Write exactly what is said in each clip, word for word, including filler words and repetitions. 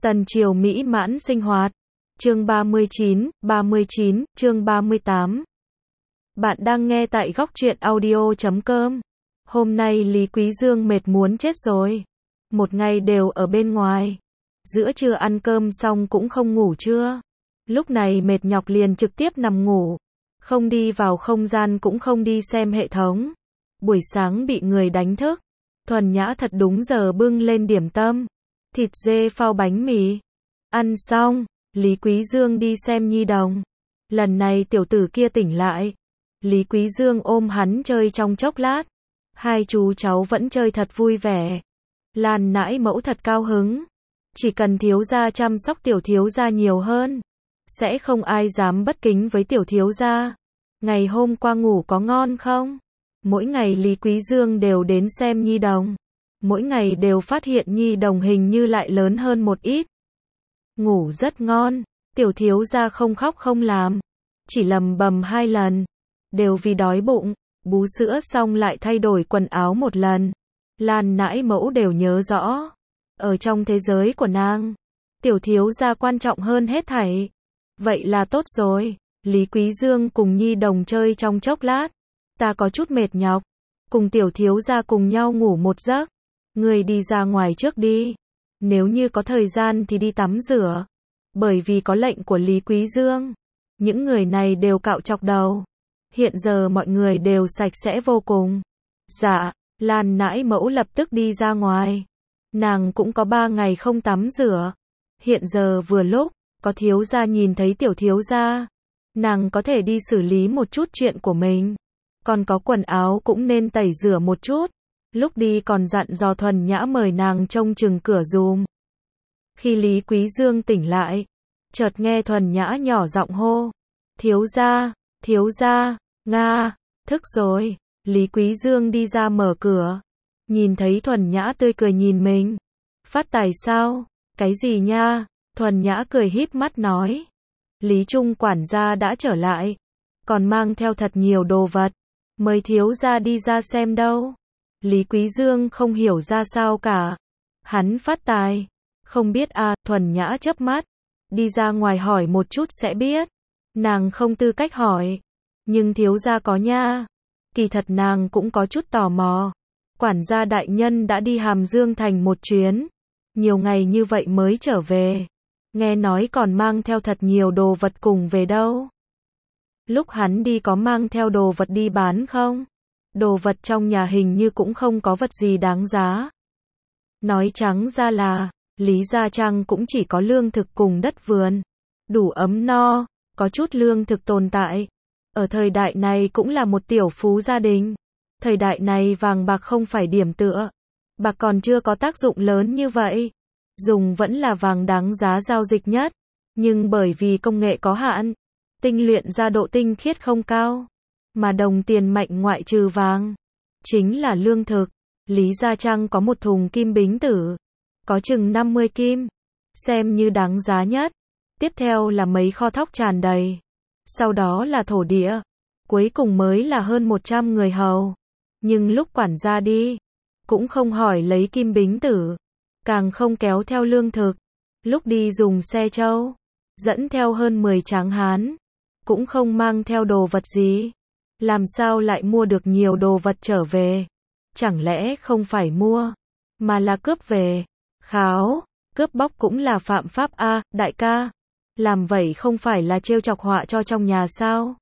Tần triều mỹ mãn sinh hoạt. Chương ba mươi chín, ba mươi chín, chương ba mươi tám. Bạn đang nghe tại góc truyện audio chấm com. Hôm nay Lý Quý Dương mệt muốn chết rồi. Một ngày đều ở bên ngoài. Giữa trưa ăn cơm xong cũng không ngủ trưa. Lúc này mệt nhọc liền trực tiếp nằm ngủ. Không đi vào không gian cũng không đi xem hệ thống. Buổi sáng bị người đánh thức. Thuần Nhã thật đúng giờ bưng lên điểm tâm. Thịt dê phao bánh mì. Ăn xong, Lý Quý Dương đi xem Nhi Đồng. Lần này tiểu tử kia tỉnh lại. Lý Quý Dương ôm hắn chơi trong chốc lát. Hai chú cháu vẫn chơi thật vui vẻ. Lan nãi mẫu thật cao hứng. Chỉ cần thiếu gia chăm sóc tiểu thiếu gia nhiều hơn, sẽ không ai dám bất kính với tiểu thiếu gia. Ngày hôm qua ngủ có ngon không? Mỗi ngày Lý Quý Dương đều đến xem Nhi Đồng. Mỗi ngày đều phát hiện Nhi Đồng hình như lại lớn hơn một ít. Ngủ rất ngon, tiểu thiếu gia không khóc không làm, chỉ lầm bầm hai lần, đều vì đói bụng. Bú sữa xong lại thay đổi quần áo một lần. Lan nãi mẫu đều nhớ rõ. Ở trong thế giới của nàng, tiểu thiếu gia quan trọng hơn hết thảy. Vậy là tốt rồi. Lý Quý Dương cùng Nhi Đồng chơi trong chốc lát. Ta có chút mệt nhọc. Cùng tiểu thiếu gia cùng nhau ngủ một giấc. Người đi ra ngoài trước đi. Nếu như có thời gian thì đi tắm rửa. Bởi vì có lệnh của Lý Quý Dương, những người này đều cạo chọc đầu. Hiện giờ mọi người đều sạch sẽ vô cùng. Dạ, Lan nãi mẫu lập tức đi ra ngoài. Nàng cũng có ba ngày không tắm rửa. Hiện giờ vừa lúc, có thiếu gia nhìn thấy tiểu thiếu gia. Nàng có thể đi xử lý một chút chuyện của mình. Còn có quần áo cũng nên tẩy rửa một chút. Lúc đi còn dặn dò Thuần Nhã mời nàng trông chừng cửa giùm. Khi Lý Quý Dương tỉnh lại, chợt nghe Thuần Nhã nhỏ giọng hô. Thiếu gia, thiếu gia, Nga, thức rồi. Lý Quý Dương đi ra mở cửa. Nhìn thấy Thuần Nhã tươi cười nhìn mình. Phát tài sao? Cái gì nha? Thuần Nhã cười híp mắt nói. Lý Trung quản gia đã trở lại. Còn mang theo thật nhiều đồ vật. Mời thiếu gia đi ra xem đâu. Lý Quý Dương không hiểu ra sao cả. Hắn phát tài. Không biết à, Thuần Nhã chớp mắt. Đi ra ngoài hỏi một chút sẽ biết. Nàng không tư cách hỏi. Nhưng thiếu gia có nha. Kỳ thật nàng cũng có chút tò mò. Quản gia đại nhân đã đi Hàm Dương thành một chuyến. Nhiều ngày như vậy mới trở về. Nghe nói còn mang theo thật nhiều đồ vật cùng về đâu. Lúc hắn đi có mang theo đồ vật đi bán không? Đồ vật trong nhà hình như cũng không có vật gì đáng giá. Nói trắng ra là, Lý Gia Trang cũng chỉ có lương thực cùng đất vườn. Đủ ấm no, có chút lương thực tồn tại. Ở thời đại này cũng là một tiểu phú gia đình. Thời đại này vàng bạc không phải điểm tựa. Bạc còn chưa có tác dụng lớn như vậy. Dùng vẫn là vàng đáng giá giao dịch nhất. Nhưng bởi vì công nghệ có hạn, tinh luyện ra độ tinh khiết không cao. Mà đồng tiền mạnh ngoại trừ vàng, chính là lương thực. Lý Gia Trang có một thùng kim bính tử. Có chừng năm mươi kim. Xem như đáng giá nhất. Tiếp theo là mấy kho thóc tràn đầy. Sau đó là thổ địa. Cuối cùng mới là hơn một trăm người hầu. Nhưng lúc quản gia đi, cũng không hỏi lấy kim bính tử. Càng không kéo theo lương thực. Lúc đi dùng xe trâu, dẫn theo hơn mười tráng hán. Cũng không mang theo đồ vật gì. Làm sao lại mua được nhiều đồ vật trở về? Chẳng lẽ không phải mua, mà là cướp về? Kháo, cướp bóc cũng là phạm pháp a, à, đại ca. Làm vậy không phải là trêu chọc họa cho trong nhà sao?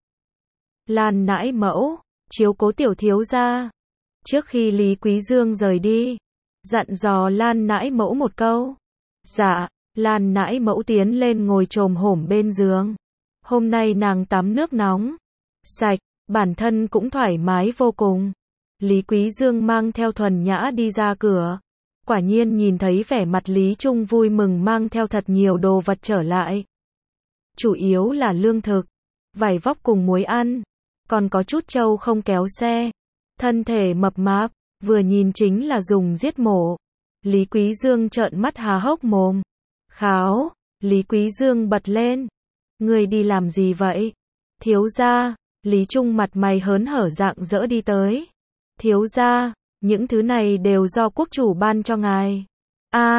Lan nãi mẫu, chiếu cố tiểu thiếu gia. Trước khi Lý Quý Dương rời đi, dặn dò Lan nãi mẫu một câu. Dạ, Lan nãi mẫu tiến lên ngồi chồm hổm bên giường. Hôm nay nàng tắm nước nóng, sạch, bản thân cũng thoải mái vô cùng. Lý Quý Dương mang theo Thuần Nhã đi ra cửa. Quả nhiên nhìn thấy vẻ mặt Lý Trung vui mừng mang theo thật nhiều đồ vật trở lại. Chủ yếu là lương thực, vải vóc cùng muối ăn. Còn có chút trâu không kéo xe. Thân thể mập mạp, vừa nhìn chính là dùng giết mổ. Lý Quý Dương trợn mắt há hốc mồm. Kháo, Lý Quý Dương bật lên. Người đi làm gì vậy? Thiếu gia, Lý Trung mặt mày hớn hở rạng rỡ đi tới. Thiếu gia, những thứ này đều do quốc chủ ban cho ngài. A,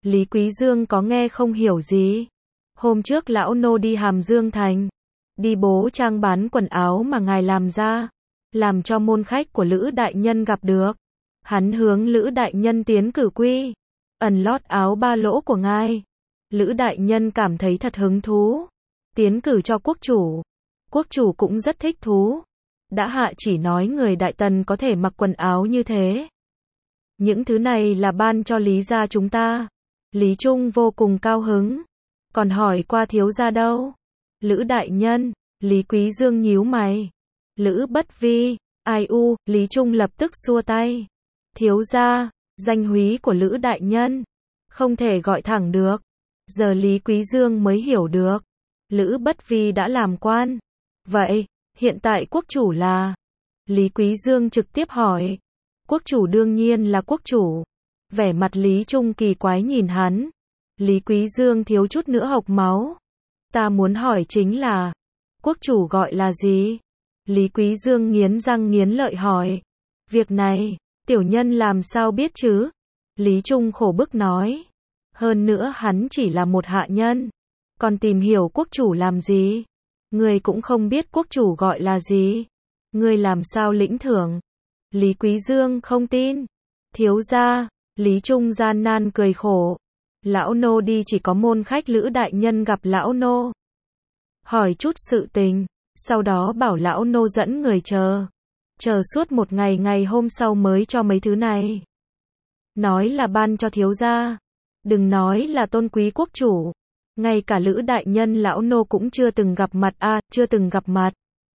Lý Quý Dương có nghe không hiểu gì. Hôm trước lão nô đi Hàm Dương Thành, đi bố trang bán quần áo mà ngài làm ra, làm cho môn khách của Lữ đại nhân gặp được. Hắn hướng Lữ đại nhân tiến cử quy, ẩn lót áo ba lỗ của ngài. Lữ đại nhân cảm thấy thật hứng thú, tiến cử cho quốc chủ. Quốc chủ cũng rất thích thú. Đã hạ chỉ nói người Đại Tần có thể mặc quần áo như thế. Những thứ này là ban cho Lý gia chúng ta. Lý Trung vô cùng cao hứng. Còn hỏi qua thiếu gia đâu? Lữ đại nhân. Lý Quý Dương nhíu mày. Lữ Bất Vi. Ai u, Lý Trung lập tức xua tay. Thiếu gia, danh húy của Lữ đại nhân, không thể gọi thẳng được. Giờ Lý Quý Dương mới hiểu được. Lữ Bất Vi đã làm quan. Vậy, hiện tại quốc chủ là? Lý Quý Dương trực tiếp hỏi. Quốc chủ đương nhiên là quốc chủ. Vẻ mặt Lý Trung kỳ quái nhìn hắn. Lý Quý Dương thiếu chút nữa hộc máu. Ta muốn hỏi chính là, quốc chủ gọi là gì? Lý Quý Dương nghiến răng nghiến lợi hỏi. Việc này, tiểu nhân làm sao biết chứ? Lý Trung khổ bức nói. Hơn nữa hắn chỉ là một hạ nhân. Còn tìm hiểu quốc chủ làm gì? Người cũng không biết quốc chủ gọi là gì. Người làm sao lĩnh thưởng? Lý Quý Dương không tin. Thiếu gia, Lý Trung gian nan cười khổ. Lão nô đi chỉ có môn khách Lữ đại nhân gặp lão nô. Hỏi chút sự tình, sau đó bảo lão nô dẫn người chờ. Chờ suốt một ngày, ngày hôm sau mới cho mấy thứ này. Nói là ban cho thiếu gia. Đừng nói là tôn quý quốc chủ. Ngay cả Lữ đại nhân lão nô cũng chưa từng gặp mặt a, à, chưa từng gặp mặt.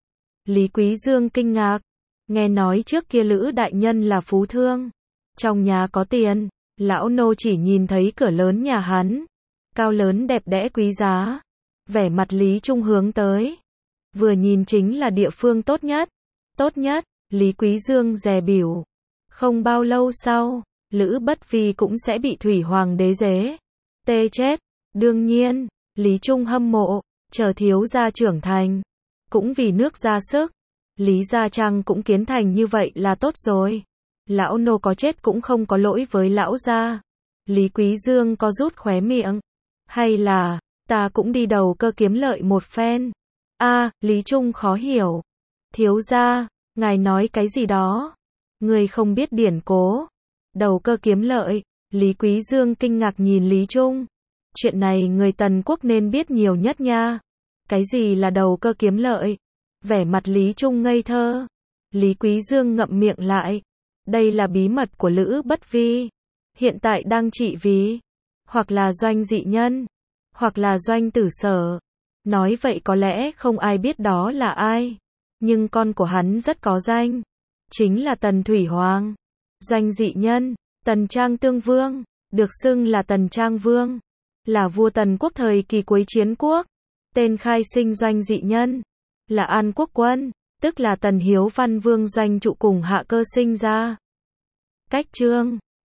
Lý Quý Dương kinh ngạc. Nghe nói trước kia Lữ đại nhân là phú thương. Trong nhà có tiền. Lão nô chỉ nhìn thấy cửa lớn nhà hắn. Cao lớn đẹp đẽ quý giá. Vẻ mặt Lý Trung hướng tới. Vừa nhìn chính là địa phương tốt nhất. Tốt nhất, Lý Quý Dương dè bỉu. Không bao lâu sau, Lữ Bất Vi cũng sẽ bị Thủy Hoàng đế dế. Tê chết. Đương nhiên, Lý Trung hâm mộ, chờ thiếu gia trưởng thành. Cũng vì nước ra sức. Lý Gia Trang cũng kiến thành như vậy là tốt rồi. Lão nô có chết cũng không có lỗi với lão gia. Lý Quý Dương có rút khóe miệng. Hay là, ta cũng đi đầu cơ kiếm lợi một phen. A, à, Lý Trung khó hiểu. Thiếu gia, ngài nói cái gì đó? Người không biết điển cố. Đầu cơ kiếm lợi. Lý Quý Dương kinh ngạc nhìn Lý Trung. Chuyện này người Tần quốc nên biết nhiều nhất nha. Cái gì là đầu cơ kiếm lợi? Vẻ mặt Lý Trung ngây thơ. Lý Quý Dương ngậm miệng lại. Đây là bí mật của Lữ Bất Vi. Hiện tại đang trị vì. Hoặc là Doanh dị nhân. Hoặc là Doanh tử sở. Nói vậy có lẽ không ai biết đó là ai. Nhưng con của hắn rất có danh. Chính là Tần Thủy Hoàng. Doanh dị nhân. Tần Trang Tương Vương. Được xưng là Tần Trang Vương. Là vua Tần quốc thời kỳ cuối chiến quốc. Tên khai sinh Doanh dị nhân. Là An Quốc quân. Tức là Tần Hiếu Văn Vương Doanh trụ cùng Hạ Cơ sinh ra. Cách chương